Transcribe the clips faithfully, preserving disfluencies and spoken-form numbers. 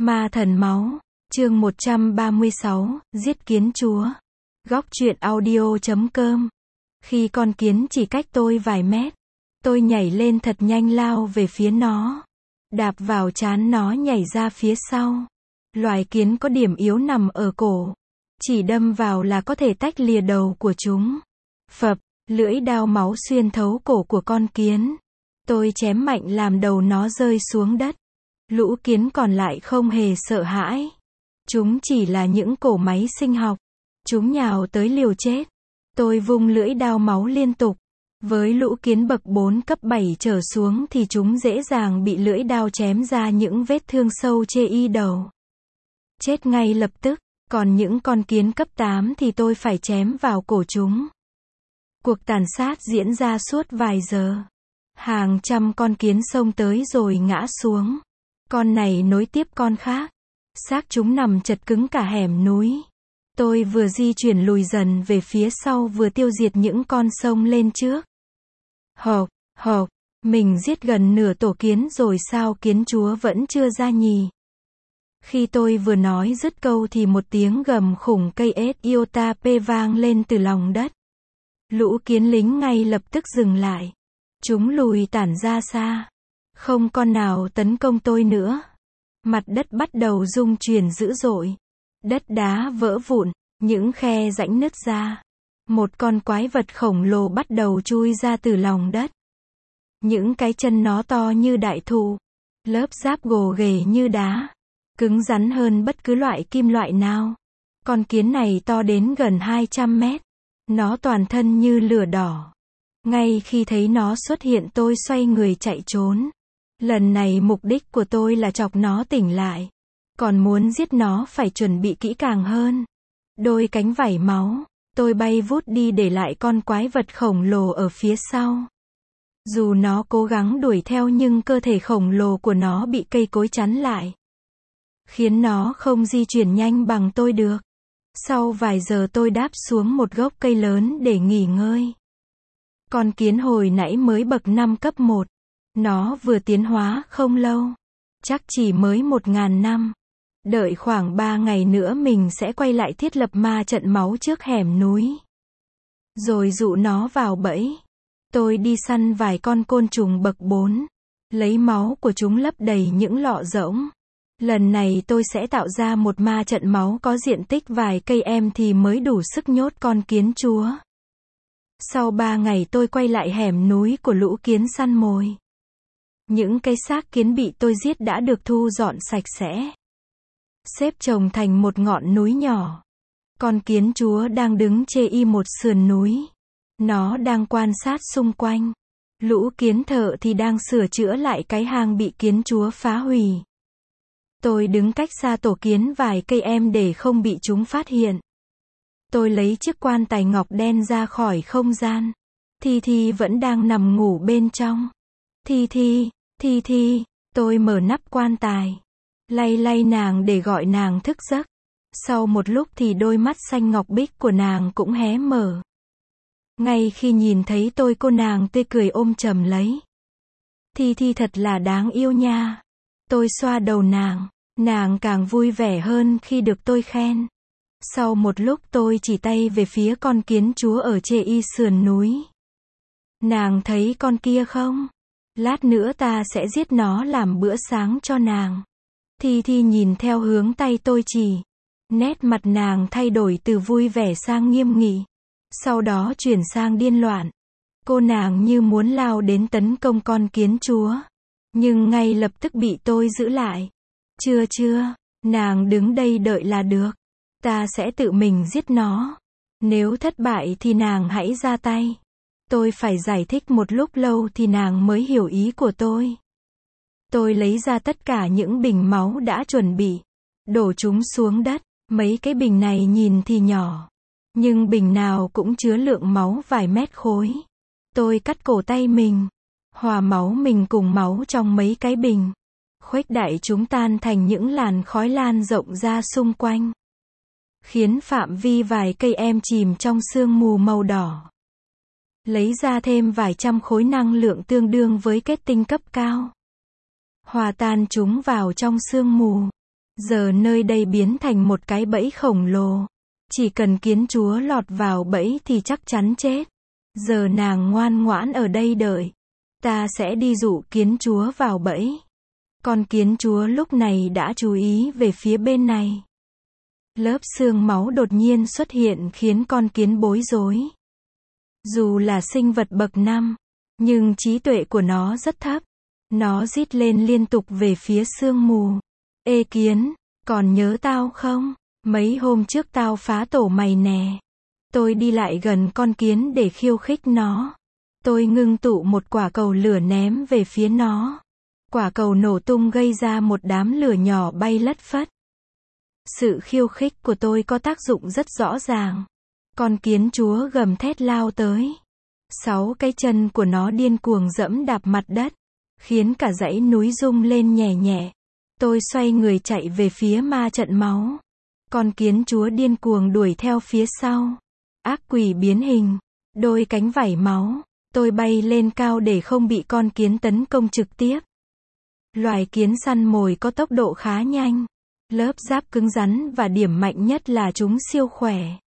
Ma thần máu, chương một trăm ba mươi sáu, giết kiến chúa. Góc truyện audio chấm com. Khi con kiến chỉ cách tôi vài mét, tôi nhảy lên thật nhanh lao về phía nó. Đạp vào trán nó nhảy ra phía sau. Loài kiến có điểm yếu nằm ở cổ. Chỉ đâm vào là có thể tách lìa đầu của chúng. Phập, lưỡi đao máu xuyên thấu cổ của con kiến. Tôi chém mạnh làm đầu nó rơi xuống đất. Lũ kiến còn lại không hề sợ hãi. Chúng chỉ là những cỗ máy sinh học. Chúng nhào tới liều chết. Tôi vung lưỡi đao máu liên tục. Với lũ kiến bậc bốn cấp bảy trở xuống thì chúng dễ dàng bị lưỡi đao chém ra những vết thương sâu chê y đầu. Chết ngay lập tức. Còn những con kiến cấp tám thì tôi phải chém vào cổ chúng. Cuộc tàn sát diễn ra suốt vài giờ. Hàng trăm con kiến xông tới rồi ngã xuống. Con này nối tiếp con khác. Xác chúng nằm chật cứng cả hẻm núi. Tôi vừa di chuyển lùi dần về phía sau vừa tiêu diệt những con xông lên trước. Hộp, hộp, mình giết gần nửa tổ kiến rồi sao kiến chúa vẫn chưa ra nhì. Khi tôi vừa nói dứt câu thì một tiếng gầm khủng cây ết iota p vang lên từ lòng đất. Lũ kiến lính ngay lập tức dừng lại. Chúng lùi tản ra xa. Không con nào tấn công tôi nữa. Mặt đất bắt đầu rung chuyển dữ dội. Đất đá vỡ vụn, những khe rãnh nứt ra. Một con quái vật khổng lồ bắt đầu chui ra từ lòng đất. Những cái chân nó to như đại thụ. Lớp giáp gồ ghề như đá. Cứng rắn hơn bất cứ loại kim loại nào. Con kiến này to đến gần hai trăm mét. Nó toàn thân như lửa đỏ. Ngay khi thấy nó xuất hiện tôi xoay người chạy trốn. Lần này mục đích của tôi là chọc nó tỉnh lại. Còn muốn giết nó phải chuẩn bị kỹ càng hơn. Đôi cánh vảy máu. Tôi bay vút đi để lại con quái vật khổng lồ ở phía sau. Dù nó cố gắng đuổi theo nhưng cơ thể khổng lồ của nó bị cây cối chắn lại. Khiến nó không di chuyển nhanh bằng tôi được. Sau vài giờ tôi đáp xuống một gốc cây lớn để nghỉ ngơi. Con kiến hồi nãy mới bậc năm cấp một. Nó vừa tiến hóa không lâu. Chắc chỉ mới một ngàn năm. Đợi khoảng ba ngày nữa mình sẽ quay lại thiết lập ma trận máu trước hẻm núi. Rồi dụ nó vào bẫy. Tôi đi săn vài con côn trùng bậc bốn. Lấy máu của chúng lấp đầy những lọ rỗng. Lần này tôi sẽ tạo ra một ma trận máu có diện tích vài cây em thì mới đủ sức nhốt con kiến chúa. Sau ba ngày tôi quay lại hẻm núi của lũ kiến săn mồi. Những cái xác kiến bị tôi giết đã được thu dọn sạch sẽ. Xếp chồng thành một ngọn núi nhỏ. Con kiến chúa đang đứng chê y một sườn núi. Nó đang quan sát xung quanh. Lũ kiến thợ thì đang sửa chữa lại cái hang bị kiến chúa phá hủy. Tôi đứng cách xa tổ kiến vài cây em để không bị chúng phát hiện. Tôi lấy chiếc quan tài ngọc đen ra khỏi không gian. Thi Thi vẫn đang nằm ngủ bên trong. Thi Thi, Thi Thi, tôi mở nắp quan tài. Lay lay nàng để gọi nàng thức giấc. Sau một lúc thì đôi mắt xanh ngọc bích của nàng cũng hé mở. Ngay khi nhìn thấy tôi cô nàng tươi cười ôm chầm lấy. Thi Thi thật là đáng yêu nha. Tôi xoa đầu nàng. Nàng càng vui vẻ hơn khi được tôi khen. Sau một lúc tôi chỉ tay về phía con kiến chúa ở chê y sườn núi. Nàng thấy con kia không? Lát nữa ta sẽ giết nó làm bữa sáng cho nàng. Thi Thi nhìn theo hướng tay tôi chỉ. Nét mặt nàng thay đổi từ vui vẻ sang nghiêm nghị. Sau đó chuyển sang điên loạn. Cô nàng như muốn lao đến tấn công con kiến chúa. Nhưng ngay lập tức bị tôi giữ lại. Chưa chưa, nàng đứng đây đợi là được. Ta sẽ tự mình giết nó. Nếu thất bại thì nàng hãy ra tay. Tôi phải giải thích một lúc lâu thì nàng mới hiểu ý của tôi. Tôi lấy ra tất cả những bình máu đã chuẩn bị. Đổ chúng xuống đất. Mấy cái bình này nhìn thì nhỏ. Nhưng bình nào cũng chứa lượng máu vài mét khối. Tôi cắt cổ tay mình. Hòa máu mình cùng máu trong mấy cái bình. Khuếch đại chúng tan thành những làn khói lan rộng ra xung quanh. Khiến phạm vi vài cây em chìm trong sương mù màu đỏ. Lấy ra thêm vài trăm khối năng lượng tương đương với kết tinh cấp cao. Hòa tan chúng vào trong sương mù. Giờ nơi đây biến thành một cái bẫy khổng lồ. Chỉ cần kiến chúa lọt vào bẫy thì chắc chắn chết. Giờ nàng ngoan ngoãn ở đây đợi. Ta sẽ đi dụ kiến chúa vào bẫy. Con kiến chúa lúc này đã chú ý về phía bên này. Lớp xương máu đột nhiên xuất hiện khiến con kiến bối rối. Dù là sinh vật bậc năm, nhưng trí tuệ của nó rất thấp. Nó rít lên liên tục về phía sương mù. Ê kiến, còn nhớ tao không? Mấy hôm trước tao phá tổ mày nè. Tôi đi lại gần con kiến để khiêu khích nó. Tôi ngưng tụ một quả cầu lửa ném về phía nó. Quả cầu nổ tung gây ra một đám lửa nhỏ bay lất phất. Sự khiêu khích của tôi có tác dụng rất rõ ràng. Con kiến chúa gầm thét lao tới. Sáu cái chân của nó điên cuồng dẫm đạp mặt đất, khiến cả dãy núi rung lên nhẹ nhẹ. Tôi xoay người chạy về phía ma trận máu. Con kiến chúa điên cuồng đuổi theo phía sau. Ác quỷ biến hình, đôi cánh vảy máu. Tôi bay lên cao để không bị con kiến tấn công trực tiếp. Loài kiến săn mồi có tốc độ khá nhanh. Lớp giáp cứng rắn và điểm mạnh nhất là chúng siêu khỏe.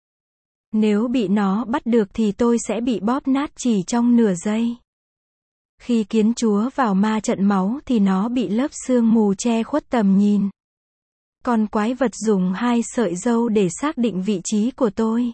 Nếu bị nó bắt được thì tôi sẽ bị bóp nát chỉ trong nửa giây. Khi kiến chúa vào ma trận máu thì nó bị lớp sương mù che khuất tầm nhìn. Con quái vật dùng hai sợi râu để xác định vị trí của tôi.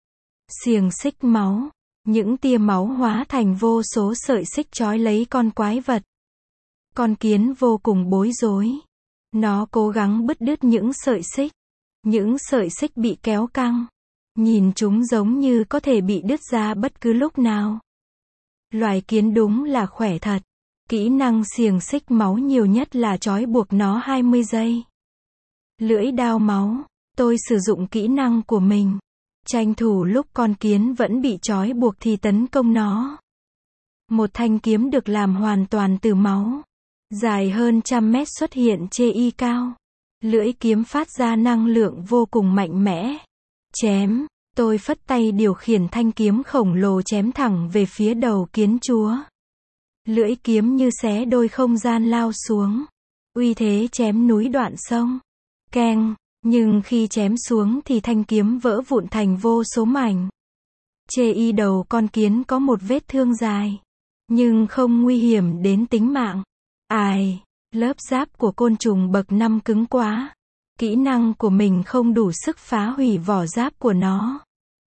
Xiềng xích máu. Những tia máu hóa thành vô số sợi xích trói lấy con quái vật. Con kiến vô cùng bối rối. Nó cố gắng bứt đứt những sợi xích. Những sợi xích bị kéo căng. Nhìn chúng giống như có thể bị đứt ra bất cứ lúc nào. Loài kiến đúng là khỏe thật. Kỹ năng xiềng xích máu nhiều nhất là trói buộc nó hai mươi giây. Lưỡi đao máu. Tôi sử dụng kỹ năng của mình. Tranh thủ lúc con kiến vẫn bị trói buộc thì tấn công nó. Một thanh kiếm được làm hoàn toàn từ máu. Dài hơn trăm mét xuất hiện chê y cao. Lưỡi kiếm phát ra năng lượng vô cùng mạnh mẽ. Chém. Tôi phất tay điều khiển thanh kiếm khổng lồ chém thẳng về phía đầu kiến chúa. Lưỡi kiếm như xé đôi không gian lao xuống. Uy thế chém núi đoạn sông. Keng. Nhưng khi chém xuống thì thanh kiếm vỡ vụn thành vô số mảnh. Chê y đầu con kiến có một vết thương dài. Nhưng không nguy hiểm đến tính mạng. Ai, lớp giáp của côn trùng bậc năm cứng quá. Kỹ năng của mình không đủ sức phá hủy vỏ giáp của nó.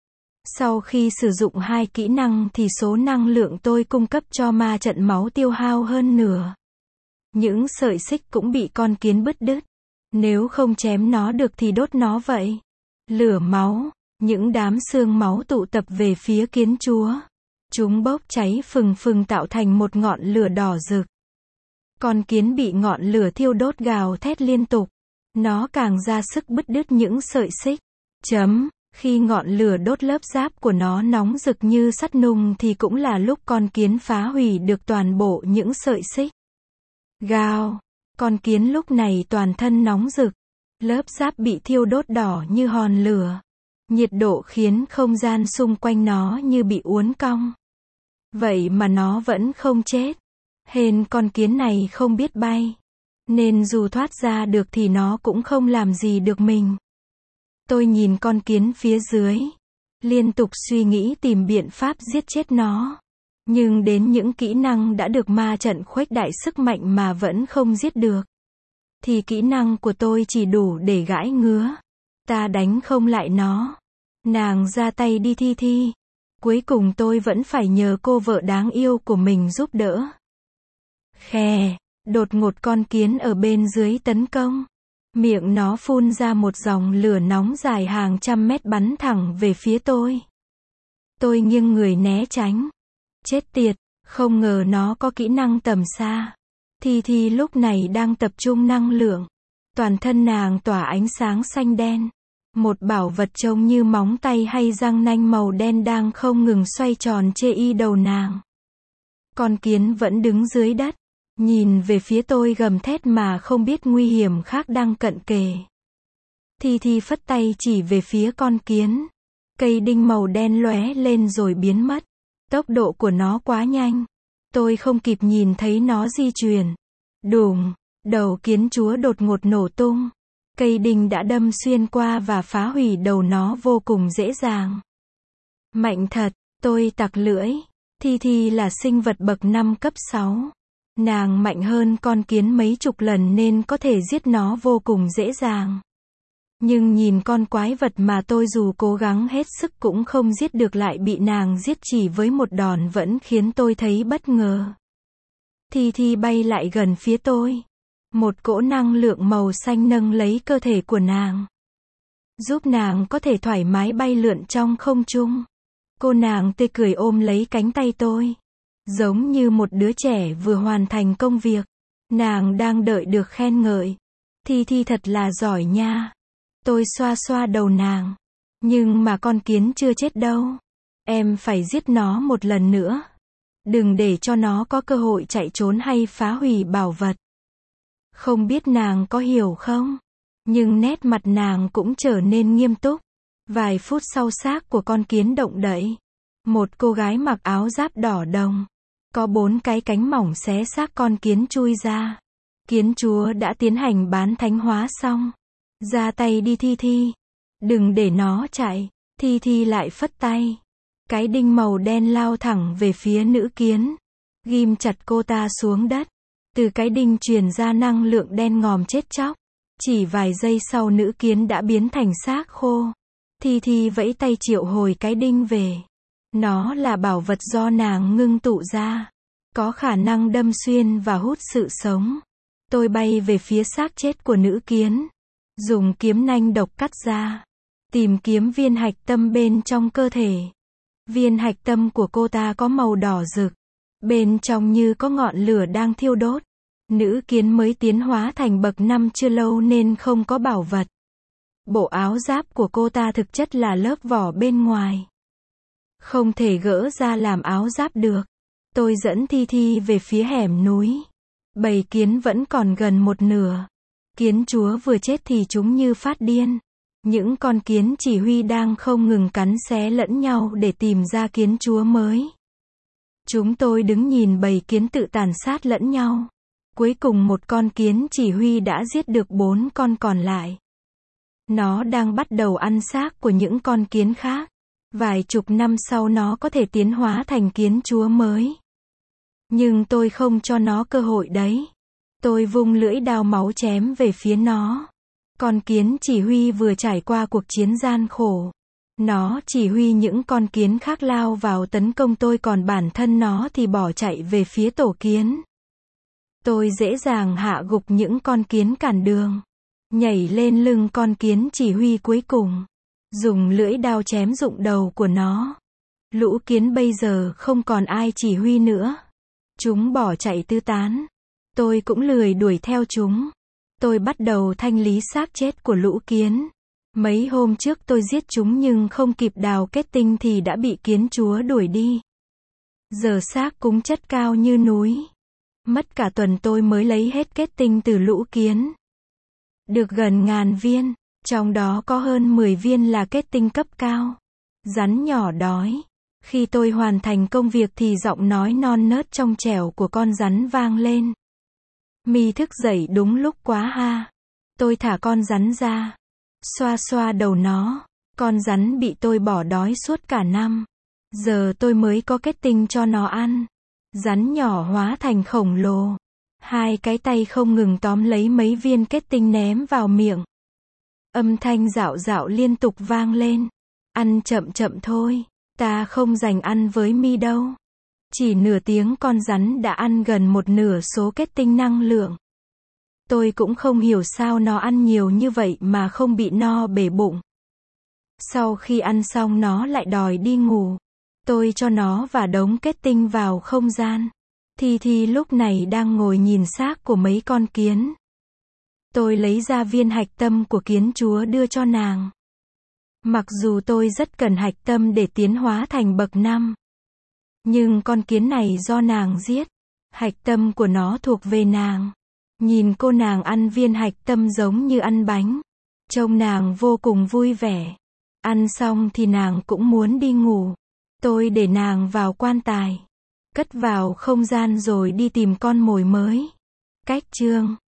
Sau khi sử dụng hai kỹ năng thì số năng lượng tôi cung cấp cho ma trận máu tiêu hao hơn nửa. Những sợi xích cũng bị con kiến bứt đứt. Nếu không chém nó được thì đốt nó vậy. Lửa máu. Những đám xương máu tụ tập về phía kiến chúa. Chúng bốc cháy phừng phừng tạo thành một ngọn lửa đỏ rực. Con kiến bị ngọn lửa thiêu đốt gào thét liên tục. Nó càng ra sức bứt đứt những sợi xích. Chấm. Khi ngọn lửa đốt lớp giáp của nó nóng rực như sắt nung thì cũng là lúc con kiến phá hủy được toàn bộ những sợi xích. Gào. Con kiến lúc này toàn thân nóng rực. Lớp giáp bị thiêu đốt đỏ như hòn lửa. Nhiệt độ khiến không gian xung quanh nó như bị uốn cong. Vậy mà nó vẫn không chết. Hên con kiến này không biết bay. Nên dù thoát ra được thì nó cũng không làm gì được mình. Tôi nhìn con kiến phía dưới. Liên tục suy nghĩ tìm biện pháp giết chết nó. Nhưng đến những kỹ năng đã được ma trận khuếch đại sức mạnh mà vẫn không giết được. Thì kỹ năng của tôi chỉ đủ để gãi ngứa. Ta đánh không lại nó. Nàng ra tay đi Thi Thi. Cuối cùng tôi vẫn phải nhờ cô vợ đáng yêu của mình giúp đỡ. Khè. Đột ngột con kiến ở bên dưới tấn công. Miệng nó phun ra một dòng lửa nóng dài hàng trăm mét bắn thẳng về phía tôi. Tôi nghiêng người né tránh. Chết tiệt, không ngờ nó có kỹ năng tầm xa. Thi Thi lúc này đang tập trung năng lượng. Toàn thân nàng tỏa ánh sáng xanh đen. Một bảo vật trông như móng tay hay răng nanh màu đen đang không ngừng xoay tròn chê y đầu nàng. Con kiến vẫn đứng dưới đất. Nhìn về phía tôi gầm thét mà không biết nguy hiểm khác đang cận kề. Thi Thi phất tay chỉ về phía con kiến. Cây đinh màu đen lóe lên rồi biến mất. Tốc độ của nó quá nhanh. Tôi không kịp nhìn thấy nó di chuyển. Đùng, đầu kiến chúa đột ngột nổ tung. Cây đinh đã đâm xuyên qua và phá hủy đầu nó vô cùng dễ dàng. Mạnh thật, tôi tặc lưỡi. Thi Thi là sinh vật bậc năm cấp sáu. Nàng mạnh hơn con kiến mấy chục lần nên có thể giết nó vô cùng dễ dàng. Nhưng nhìn con quái vật mà tôi dù cố gắng hết sức cũng không giết được lại bị nàng giết chỉ với một đòn vẫn khiến tôi thấy bất ngờ. Thi Thi bay lại gần phía tôi. Một cỗ năng lượng màu xanh nâng lấy cơ thể của nàng, giúp nàng có thể thoải mái bay lượn trong không trung. Cô nàng tươi cười ôm lấy cánh tay tôi, giống như một đứa trẻ vừa hoàn thành công việc. Nàng đang đợi được khen ngợi. Thi Thi thật là giỏi nha. Tôi xoa xoa đầu nàng. Nhưng mà con kiến chưa chết đâu. Em phải giết nó một lần nữa. Đừng để cho nó có cơ hội chạy trốn hay phá hủy bảo vật. Không biết nàng có hiểu không? Nhưng nét mặt nàng cũng trở nên nghiêm túc. Vài phút sau xác của con kiến động đậy. Một cô gái mặc áo giáp đỏ đồng. Có bốn cái cánh mỏng xé xác con kiến chui ra. Kiến chúa đã tiến hành bán thánh hóa xong. Ra tay đi Thi Thi. Đừng để nó chạy. Thi Thi lại phất tay. Cái đinh màu đen lao thẳng về phía nữ kiến. Ghim chặt cô ta xuống đất. Từ cái đinh truyền ra năng lượng đen ngòm chết chóc. Chỉ vài giây sau nữ kiến đã biến thành xác khô. Thi Thi vẫy tay triệu hồi cái đinh về. Nó là bảo vật do nàng ngưng tụ ra. Có khả năng đâm xuyên và hút sự sống. Tôi bay về phía xác chết của nữ kiến. Dùng kiếm nanh độc cắt ra. Tìm kiếm viên hạch tâm bên trong cơ thể. Viên hạch tâm của cô ta có màu đỏ rực. Bên trong như có ngọn lửa đang thiêu đốt. Nữ kiến mới tiến hóa thành bậc năm chưa lâu nên không có bảo vật. Bộ áo giáp của cô ta thực chất là lớp vỏ bên ngoài. Không thể gỡ ra làm áo giáp được. Tôi dẫn Thi Thi về phía hẻm núi. Bầy kiến vẫn còn gần một nửa. Kiến chúa vừa chết thì chúng như phát điên. Những con kiến chỉ huy đang không ngừng cắn xé lẫn nhau để tìm ra kiến chúa mới. Chúng tôi đứng nhìn bầy kiến tự tàn sát lẫn nhau. Cuối cùng một con kiến chỉ huy đã giết được bốn con còn lại. Nó đang bắt đầu ăn xác của những con kiến khác. Vài chục năm sau nó có thể tiến hóa thành kiến chúa mới. Nhưng tôi không cho nó cơ hội đấy. Tôi vung lưỡi đao máu chém về phía nó. Con kiến chỉ huy vừa trải qua cuộc chiến gian khổ. Nó chỉ huy những con kiến khác lao vào tấn công tôi còn bản thân nó thì bỏ chạy về phía tổ kiến. Tôi dễ dàng hạ gục những con kiến cản đường. Nhảy lên lưng con kiến chỉ huy cuối cùng. Dùng lưỡi đao chém rụng đầu của nó. Lũ kiến bây giờ không còn ai chỉ huy nữa. Chúng bỏ chạy tứ tán. Tôi cũng lười đuổi theo chúng. Tôi bắt đầu thanh lý xác chết của lũ kiến. Mấy hôm trước tôi giết chúng nhưng không kịp đào kết tinh thì đã bị kiến chúa đuổi đi. Giờ xác cũng chất cao như núi. Mất cả tuần tôi mới lấy hết kết tinh từ lũ kiến. Được gần ngàn viên, trong đó có hơn mười viên là kết tinh cấp cao. Rắn nhỏ đói. Khi tôi hoàn thành công việc thì giọng nói non nớt trong trẻo của con rắn vang lên. Mi thức dậy đúng lúc quá ha. Tôi thả con rắn ra. Xoa xoa đầu nó. Con rắn bị tôi bỏ đói suốt cả năm. Giờ tôi mới có kết tinh cho nó ăn. Rắn nhỏ hóa thành khổng lồ. Hai cái tay không ngừng tóm lấy mấy viên kết tinh ném vào miệng. Âm thanh rạo rạo liên tục vang lên. Ăn chậm chậm thôi. Ta không dành ăn với Mi đâu. Chỉ nửa tiếng con rắn đã ăn gần một nửa số kết tinh năng lượng. Tôi cũng không hiểu sao nó ăn nhiều như vậy mà không bị no bể bụng. Sau khi ăn xong nó lại đòi đi ngủ. Tôi cho nó và đống kết tinh vào không gian. Thi Thi lúc này đang ngồi nhìn xác của mấy con kiến. Tôi lấy ra viên hạch tâm của kiến chúa đưa cho nàng. Mặc dù tôi rất cần hạch tâm để tiến hóa thành bậc năm. Nhưng con kiến này do nàng giết. Hạch tâm của nó thuộc về nàng. Nhìn cô nàng ăn viên hạch tâm giống như ăn bánh. Trông nàng vô cùng vui vẻ. Ăn xong thì nàng cũng muốn đi ngủ. Tôi để nàng vào quan tài. Cất vào không gian rồi đi tìm con mồi mới. Cách chương